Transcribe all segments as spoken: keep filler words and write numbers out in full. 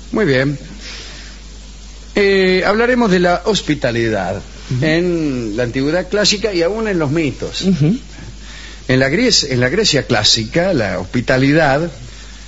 Muy bien. Eh, hablaremos de la hospitalidad uh-huh. en la antigüedad clásica y aún en los mitos. Uh-huh. En la Grecia, en la Grecia clásica, la hospitalidad, eh,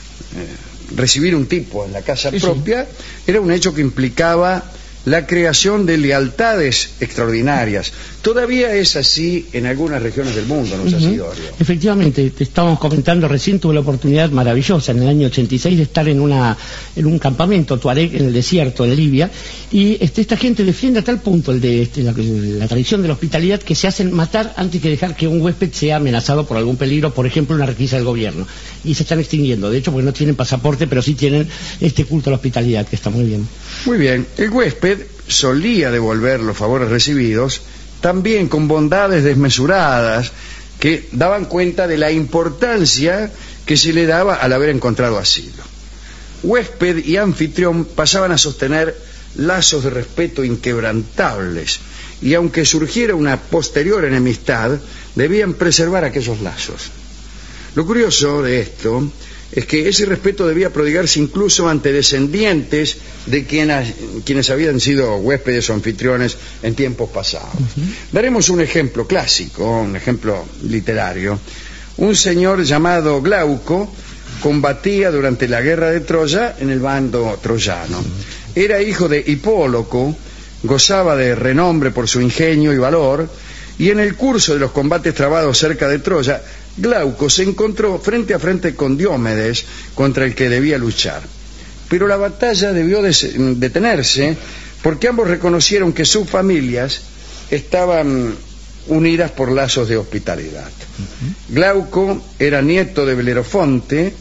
recibir un tipo en la casa sí, propia, sí. era un hecho que implicaba la creación de lealtades extraordinarias. Todavía es así en algunas regiones del mundo, ¿no es así, Dorio? Efectivamente, te estábamos comentando recién, tuve la oportunidad maravillosa en el año ochenta y seis de estar en una en un campamento tuareg en el desierto, en Libia, y este, esta gente defiende a tal punto el de este, la, la tradición de la hospitalidad que se hacen matar antes que dejar que un huésped sea amenazado por algún peligro, por ejemplo, una requisa del gobierno. Y se están extinguiendo, de hecho, porque no tienen pasaporte, pero sí tienen este culto a la hospitalidad, que está muy bien. Muy bien. El huésped solía devolver los favores recibidos también con bondades desmesuradas que daban cuenta de la importancia que se le daba al haber encontrado asilo. Huésped y anfitrión pasaban a sostener lazos de respeto inquebrantables, y aunque surgiera una posterior enemistad, debían preservar aquellos lazos. Lo curioso de esto es que ese respeto debía prodigarse incluso ante descendientes de quienes, quienes habían sido huéspedes o anfitriones en tiempos pasados. Uh-huh. Daremos un ejemplo clásico, un ejemplo literario. Un señor llamado Glauco combatía durante la guerra de Troya en el bando troyano. Era hijo de Hipóloco, gozaba de renombre por su ingenio y valor, y en el curso de los combates trabados cerca de Troya, Glauco se encontró frente a frente con Diomedes, contra el que debía luchar. Pero la batalla debió detenerse porque ambos reconocieron que sus familias estaban unidas por lazos de hospitalidad. Uh-huh. Glauco era nieto de Belerofonte,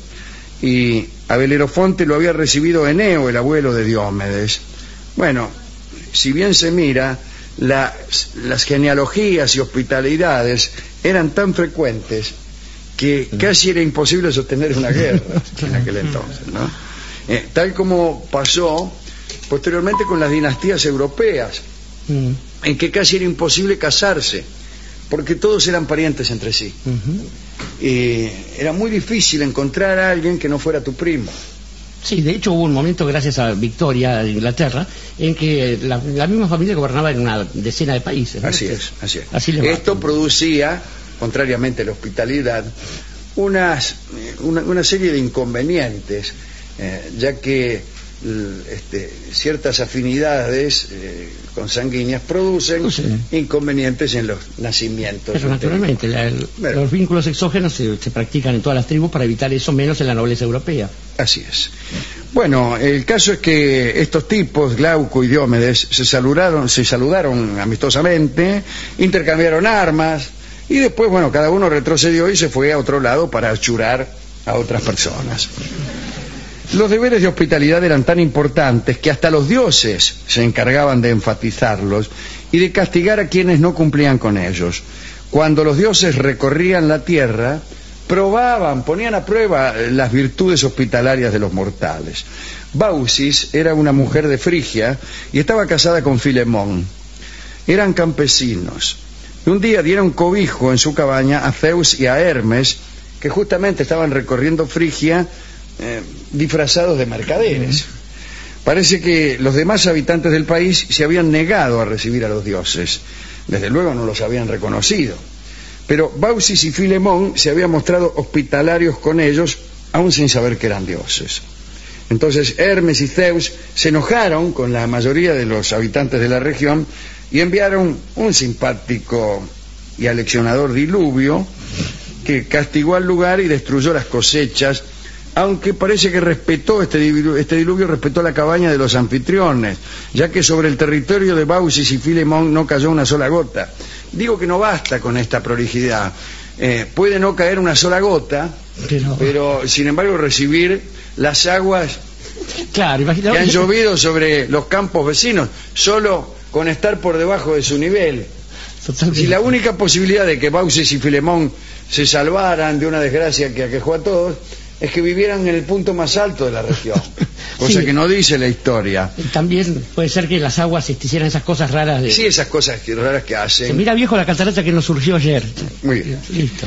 y a Belerofonte lo había recibido Eneo, el abuelo de Diomedes. Bueno, si bien se mira, las, las genealogías y hospitalidades eran tan frecuentes que casi era imposible sostener una guerra en aquel entonces, ¿no? Eh, tal como pasó posteriormente con las dinastías europeas, mm. en que casi era imposible casarse, porque todos eran parientes entre sí. Uh-huh. Y era muy difícil encontrar a alguien que no fuera tu primo. Sí, de hecho hubo un momento, gracias a Victoria de Inglaterra, en que la, la misma familia gobernaba en una decena de países, ¿no? Así es, así es. Así Esto producía, contrariamente a la hospitalidad, unas, una, una serie de inconvenientes, eh, ya que este, ciertas afinidades eh, consanguíneas producen sí. inconvenientes en los nacimientos. Pero naturalmente, la, el, bueno. los vínculos exógenos se, se practican en todas las tribus para evitar eso, menos en la nobleza europea. Así es. Bueno, el caso es que estos tipos, Glauco y Diomedes, se saludaron, se saludaron amistosamente, intercambiaron armas, y después, bueno, cada uno retrocedió y se fue a otro lado para achurar a otras personas. Los deberes de hospitalidad eran tan importantes que hasta los dioses se encargaban de enfatizarlos y de castigar a quienes no cumplían con ellos. Cuando los dioses recorrían la tierra, probaban, ponían a prueba las virtudes hospitalarias de los mortales. Baucis era una mujer de Frigia y estaba casada con Filemón. Eran campesinos. Y un día dieron cobijo en su cabaña a Zeus y a Hermes, que justamente estaban recorriendo Frigia eh, disfrazados de mercaderes. Parece que los demás habitantes del país se habían negado a recibir a los dioses. Desde luego no los habían reconocido. Pero Baucis y Filemón se habían mostrado hospitalarios con ellos, aún sin saber que eran dioses. Entonces Hermes y Zeus se enojaron con la mayoría de los habitantes de la región y enviaron un simpático y aleccionador diluvio que castigó al lugar y destruyó las cosechas, aunque parece que respetó este diluvio, este diluvio respetó la cabaña de los anfitriones, ya que sobre el territorio de Baucis y Filemón no cayó una sola gota. Digo que no basta con esta prolijidad. Eh, puede no caer una sola gota, pero, pero sin embargo recibir las aguas claro, que han llovido sobre los campos vecinos, solo con estar por debajo de su nivel. Totalmente. Si la única posibilidad de que Baucis y Filemón se salvaran de una desgracia que aquejó a todos es que vivieran en el punto más alto de la región, cosa sí. que no dice la historia. También puede ser que las aguas hicieran esas cosas raras de... Sí, esas cosas raras que hacen. Se mira, viejo, la catarata que nos surgió ayer. Muy bien. Listo.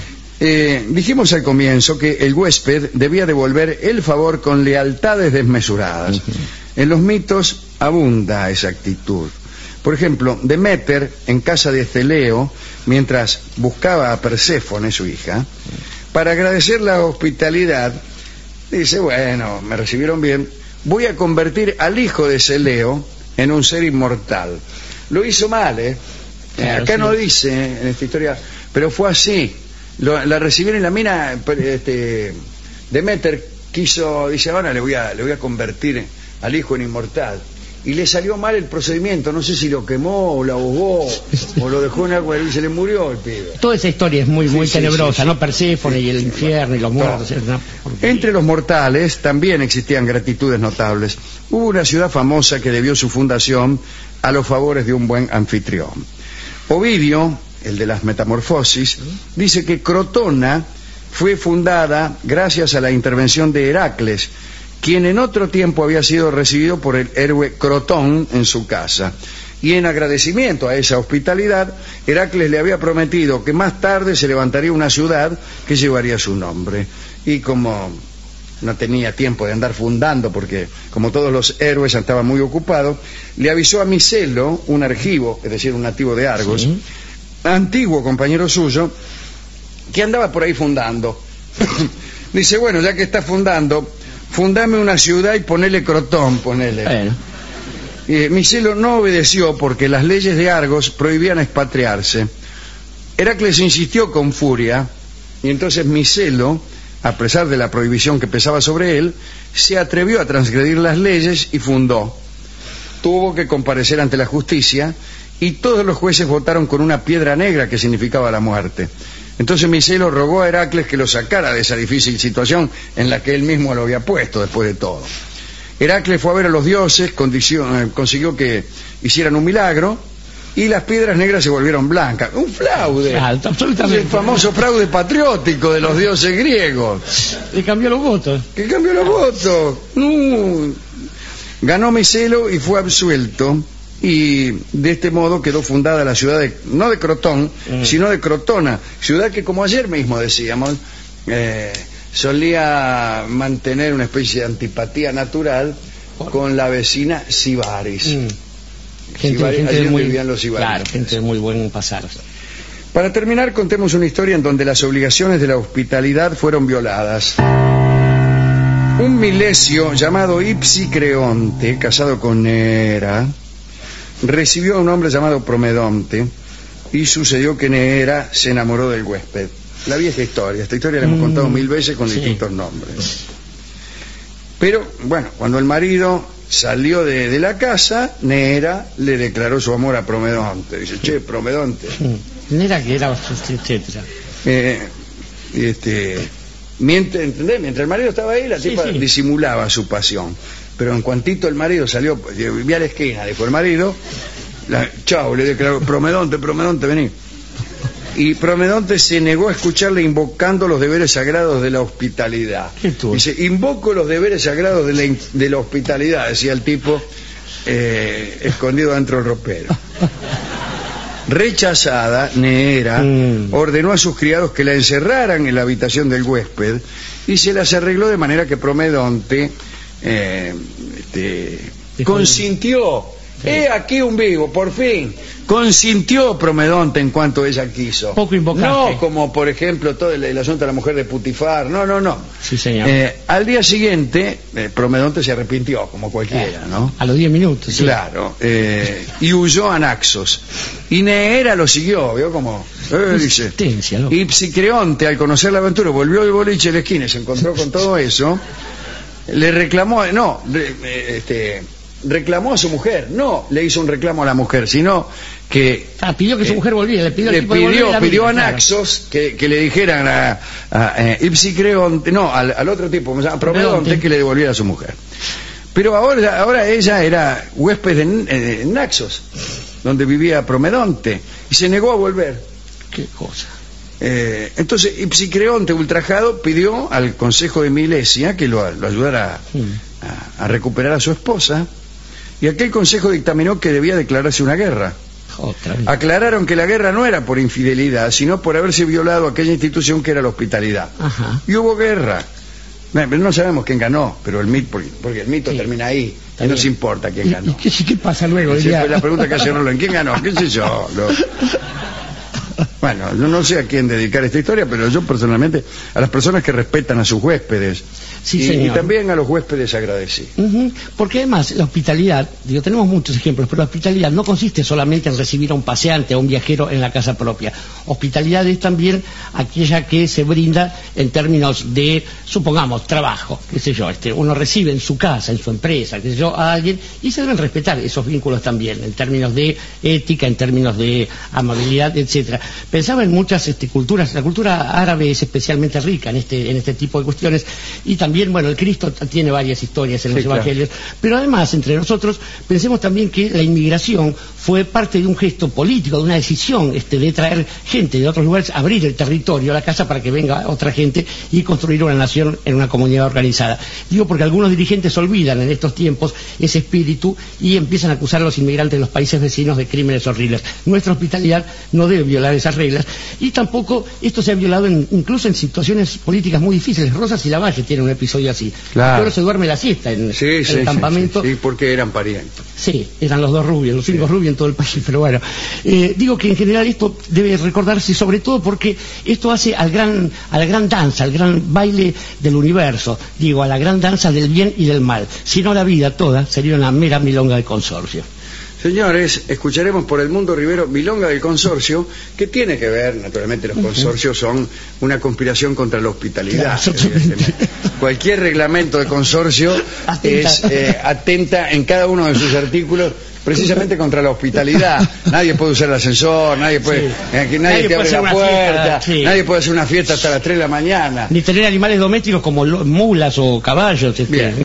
Eh, dijimos al comienzo que el huésped debía devolver el favor con lealtades desmesuradas. Uh-huh. En los mitos abunda esa actitud. Por ejemplo, Deméter, en casa de Celeo, mientras buscaba a Perséfone, su hija, para agradecer la hospitalidad, dice, bueno, me recibieron bien, voy a convertir al hijo de Celeo en un ser inmortal. Lo hizo mal, ¿eh? Claro, Acá sí. No dice en esta historia, pero fue así. Lo, la recibieron y la mina, este, Deméter quiso, dice, ahora le voy a, le voy a convertir al hijo en inmortal. Y le salió mal el procedimiento, no sé si lo quemó o lo ahogó o lo dejó en agua y se le murió el pibe. Toda esa historia es muy, muy sí, tenebrosa, sí, sí, ¿no? Sí. Perséfone y el sí, infierno y los muertos. ¿No? Entre los mortales también existían gratitudes notables. Hubo una ciudad famosa que debió su fundación a los favores de un buen anfitrión. Ovidio, el de las Metamorfosis, dice que Crotona fue fundada gracias a la intervención de Heracles, quien en otro tiempo había sido recibido por el héroe Crotón en su casa. Y en agradecimiento a esa hospitalidad, Heracles le había prometido que más tarde se levantaría una ciudad que llevaría su nombre. Y como no tenía tiempo de andar fundando, porque como todos los héroes estaba muy ocupado, le avisó a Micelo, un argivo, es decir, un nativo de Argos, ¿sí? Antiguo compañero suyo, que andaba por ahí fundando. Dice, bueno, ya que está fundando, fundame una ciudad y ponele Crotón, ponele. Bueno. Eh, Micelo no obedeció porque las leyes de Argos prohibían expatriarse. Heracles insistió con furia y entonces Micelo, a pesar de la prohibición que pesaba sobre él, se atrevió a transgredir las leyes y fundó. Tuvo que comparecer ante la justicia y todos los jueces votaron con una piedra negra que significaba la muerte. Entonces Micelo rogó a Heracles que lo sacara de esa difícil situación en la que él mismo lo había puesto después de todo. Heracles fue a ver a los dioses, consiguió que hicieran un milagro y las piedras negras se volvieron blancas. Un fraude. Alto, absolutamente. El famoso fraude patriótico de los dioses griegos. Le cambió los votos. Que cambió los votos. No. Ganó Micelo y fue absuelto. Y de este modo quedó fundada la ciudad de, no de Crotón, mm. sino de Crotona, ciudad que, como ayer mismo decíamos, eh, solía mantener una especie de antipatía natural con la vecina Sibaris. Mm. Gente, Sibaris, gente allí muy, donde vivían los Sibaris. Claro, gente de muy buen pasar. Para terminar, contemos una historia en donde las obligaciones de la hospitalidad fueron violadas. Un milesio llamado Ipsicreonte, casado con Neera, recibió a un hombre llamado Promedonte y sucedió que Neera se enamoró del huésped. La vieja historia, esta historia la hemos contado mil veces con sí. distintos nombres. Pero, bueno, cuando el marido salió de, de la casa, Neera le declaró su amor a Promedonte. Dice, che, Promedonte. Neera que era, etcétera. Eh, este, mientras, ¿entendés? Mientras el marido estaba ahí, la sí, tipa sí. disimulaba su pasión. Pero en cuantito el marido salió, vivía a la esquina, dijo el marido, la, chao, le declaró, Promedonte, Promedonte, vení. Y Promedonte se negó a escucharle invocando los deberes sagrados de la hospitalidad. Dice, invoco los deberes sagrados de la, de la hospitalidad, decía el tipo, eh, escondido dentro del ropero. Rechazada, Neera mm. ordenó a sus criados que la encerraran en la habitación del huésped y se las arregló de manera que Promedonte Eh, este, consintió. Sí. He aquí un vivo, por fin. Consintió Promedonte en cuanto ella quiso. Poco invocante. No como, por ejemplo, todo el, el asunto de la mujer de Putifar. No, no, no. Sí, señor. Eh, al día siguiente, eh, Promedonte se arrepintió, como cualquiera, ¿no? A los diez minutos. Sí. Claro. Eh, y huyó a Naxos. Y Neera lo siguió, ¿vio? Como. Eh, dice. Y Psicreonte, al conocer la aventura, volvió del boliche de la esquina y se encontró con todo eso. Le reclamó, no, este, reclamó a su mujer, no le hizo un reclamo a la mujer, sino que ah, pidió que su mujer volviera, le pidió, le pidió, a, pidió vida, a Naxos claro. que, que le dijeran a, a, a Ipsicreonte, no, al, al otro tipo, a Promedonte, que le devolviera a su mujer. Pero ahora, ahora ella era huésped en, en Naxos, donde vivía Promedonte, y se negó a volver. Qué cosa. Eh, entonces Ipsicreonte, ultrajado, pidió al consejo de Milesia que lo, lo ayudara a, a recuperar a su esposa, y aquel consejo dictaminó que debía declararse una guerra. Otra vez. Aclararon que la guerra no era por infidelidad, sino por haberse violado aquella institución que era la hospitalidad. Ajá. Y hubo guerra. No, no sabemos quién ganó, pero el mito, porque, porque el mito sí. termina ahí. Y no se importa quién ganó. ¿Y, y qué, qué pasa luego? Sí, la pregunta que hace Rolón, ¿quién ganó? ¿Qué sé yo? No. Bueno, yo no sé a quién dedicar esta historia, pero yo personalmente, a las personas que respetan a sus huéspedes, sí, y, señor. y también a los huéspedes agradecí. Uh-huh. Porque además la hospitalidad, digo, tenemos muchos ejemplos, pero la hospitalidad no consiste solamente en recibir a un paseante, a un viajero en la casa propia. Hospitalidad es también aquella que se brinda en términos de, supongamos, trabajo, qué sé yo, este, uno recibe en su casa, en su empresa, qué sé yo, a alguien, y se deben respetar esos vínculos también, en términos de ética, en términos de amabilidad, etcétera. Pensaba en muchas este, culturas, la cultura árabe es especialmente rica en este, en este tipo de cuestiones, y también, bueno, el Cristo tiene varias historias en los sí, evangelios, claro. Pero además, entre nosotros, pensemos también que la inmigración fue parte de un gesto político, de una decisión este, de traer gente de otros lugares, abrir el territorio, la casa, para que venga otra gente y construir una nación en una comunidad organizada. Digo porque algunos dirigentes olvidan en estos tiempos ese espíritu y empiezan a acusar a los inmigrantes de los países vecinos de crímenes horribles. Nuestra hospitalidad no debe violar esas reglas, y tampoco esto se ha violado en, incluso en situaciones políticas muy difíciles. Rosas y Lavalle tiene un episodio así. Claro. Pero se duerme la siesta en, sí, en sí, el campamento. Sí, sí, sí, porque eran parientes. Sí, eran los dos rubios, los únicos sí. rubios en todo el país, pero bueno. Eh, digo que en general esto debe recordarse, sobre todo porque esto hace al gran, a la gran danza, al gran baile del universo, digo, a la gran danza del bien y del mal. Si no, la vida toda sería una mera milonga de consorcio. Señores, escucharemos por Edmundo Rivero Milonga del Consorcio, que tiene que ver, naturalmente los consorcios son una conspiración contra la hospitalidad. Claro, cualquier reglamento de consorcio atenta. es eh, atenta en cada uno de sus artículos precisamente contra la hospitalidad. Nadie puede usar el ascensor, nadie puede, sí. eh, que nadie, nadie te abre la puerta, fiesta, sí. nadie puede hacer una fiesta hasta las tres de la mañana. Ni tener animales domésticos como mulas o caballos. Este. Bien.